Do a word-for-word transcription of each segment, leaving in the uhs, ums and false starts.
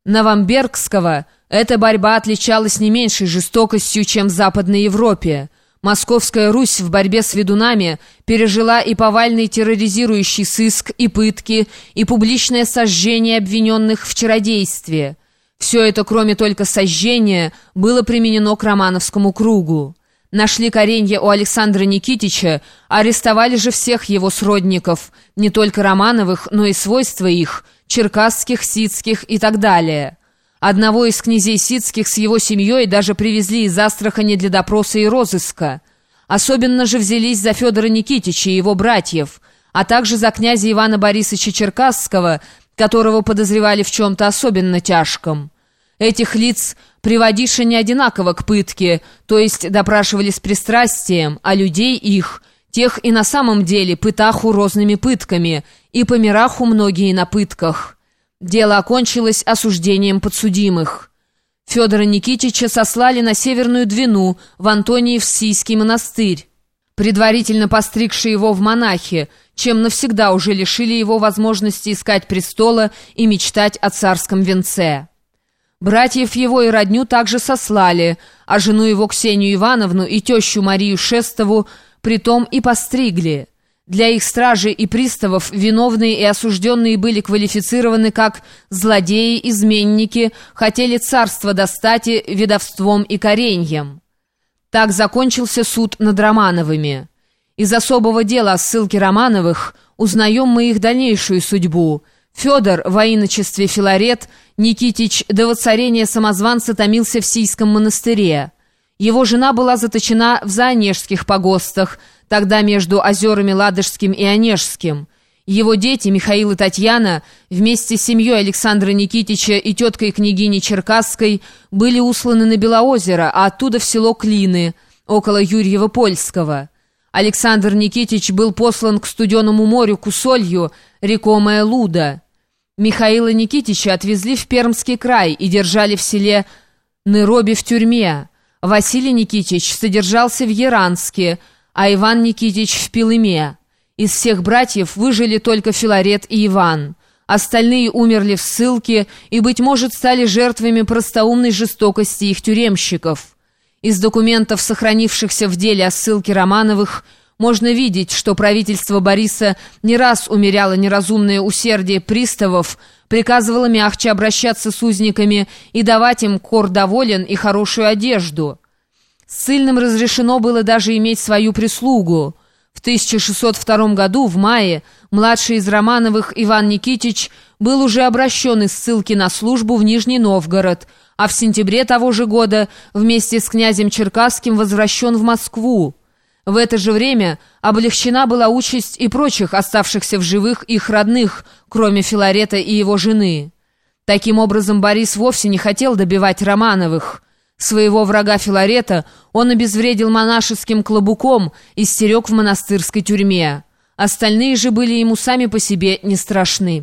Новомбергского эта борьба отличалась не меньшей жестокостью, чем в Западной Европе. Московская Русь в борьбе с ведунами пережила и повальный терроризирующий сыск, и пытки, и публичное сожжение обвиненных в чародействе. Все это, кроме только сожжения, было применено к Романовскому кругу. Нашли коренья у Александра Никитича, арестовали же всех его сродников, не только Романовых, но и свойства их, черкасских, ситских и так далее. Одного из князей ситских с его семьей даже привезли из Астрахани для допроса и розыска. Особенно же взялись за Федора Никитича и его братьев, а также за князя Ивана Борисовича Черкасского, которого подозревали в чем-то особенно тяжком. Этих лиц приводишь не одинаково к пытке, то есть допрашивали с пристрастием, а людей их, тех и на самом деле пытаху розными пытками, и помираху многие на пытках. Дело окончилось осуждением подсудимых. Федора Никитича сослали на Северную Двину, в Антониев-Сийский монастырь, предварительно постригши его в монахи, чем навсегда уже лишили его возможности искать престола и мечтать о царском венце. Братьев его и родню также сослали, а жену его Ксению Ивановну и тещу Марию Шестову притом и постригли. Для их стражи и приставов виновные и осужденные были квалифицированы как злодеи, изменники, хотели царство достать ведовством и кореньем. Так закончился суд над Романовыми. Из особого дела о ссылке Романовых узнаем мы их дальнейшую судьбу. Федор во иночестве Филарет, Никитич до воцарения самозванца томился в Сийском монастыре. Его жена была заточена в Заонежских погостах, тогда между озерами Ладожским и Онежским. Его дети, Михаил и Татьяна, вместе с семьей Александра Никитича и теткой княгини Черкасской, были усланы на Белоозеро, а оттуда в село Клины, около Юрьева-Польского. Александр Никитич был послан к Студенному морю, к Усолью, рекомая Луда. Михаила Никитича отвезли в Пермский край и держали в селе Ныроби в тюрьме. Василий Никитич содержался в Яранске, а Иван Никитич в Пилыме. Из всех братьев выжили только Филарет и Иван. Остальные умерли в ссылке и, быть может, стали жертвами простоумной жестокости их тюремщиков. Из документов, сохранившихся в деле о ссылке Романовых, можно видеть, что правительство Бориса не раз умеряло неразумное усердие приставов, приказывало мягче обращаться с узниками и давать им кор доволен и хорошую одежду. Ссыльным разрешено было даже иметь свою прислугу. В тысяча шестьсот втором году, в мае, младший из Романовых Иван Никитич был уже обращен из ссылки на службу в Нижний Новгород, а в сентябре того же года вместе с князем Черкасским возвращен в Москву. В это же время облегчена была участь и прочих оставшихся в живых их родных, кроме Филарета и его жены. Таким образом, Борис вовсе не хотел добивать Романовых. Своего врага Филарета он обезвредил монашеским клобуком и стерег в монастырской тюрьме. Остальные же были ему сами по себе не страшны.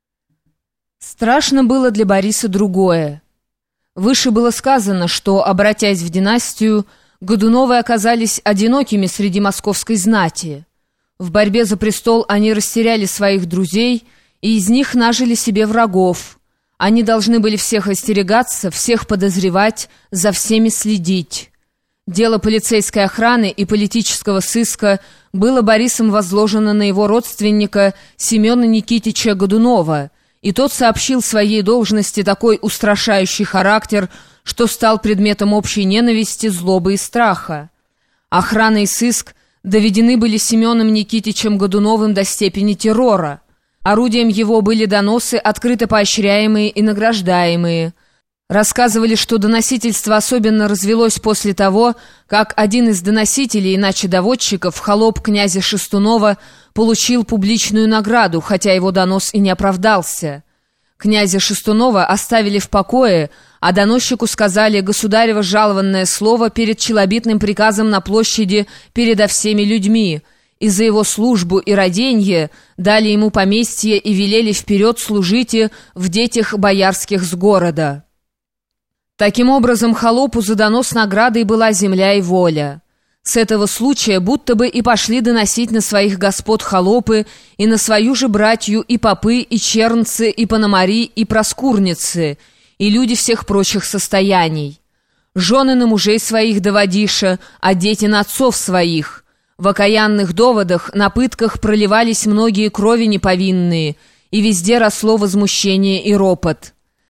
Страшно было для Бориса другое. Выше было сказано, что, обратясь в династию, Годуновы оказались одинокими среди московской знати. В борьбе за престол они растеряли своих друзей и из них нажили себе врагов. Они должны были всех остерегаться, всех подозревать, за всеми следить. Дело полицейской охраны и политического сыска было Борисом возложено на его родственника Семена Никитича Годунова, и тот сообщил своей должности такой устрашающий характер, что стал предметом общей ненависти, злобы и страха. Охрана и сыск доведены были Семеном Никитичем Годуновым до степени террора. Орудием его были доносы, открыто поощряемые и награждаемые. Рассказывали, что доносительство особенно развелось после того, как один из доносителей, иначе доводчиков, холоп князя Шестунова, получил публичную награду, хотя его донос и не оправдался. Князя Шестунова оставили в покое, а доносчику сказали государево жалованное слово перед челобитным приказом на площади передо всеми людьми, и за его службу и раденье дали ему поместье и велели вперед служите в детях боярских с города. Таким образом, холопу за донос наградой была земля и воля. С этого случая будто бы и пошли доносить на своих господ холопы и на свою же братью и попы, и чернцы, и пономари, и проскурницы, и люди всех прочих состояний. Жены на мужей своих доводиша, а дети на отцов своих. В окаянных доводах, на пытках проливались многие крови неповинные, и везде росло возмущение и ропот.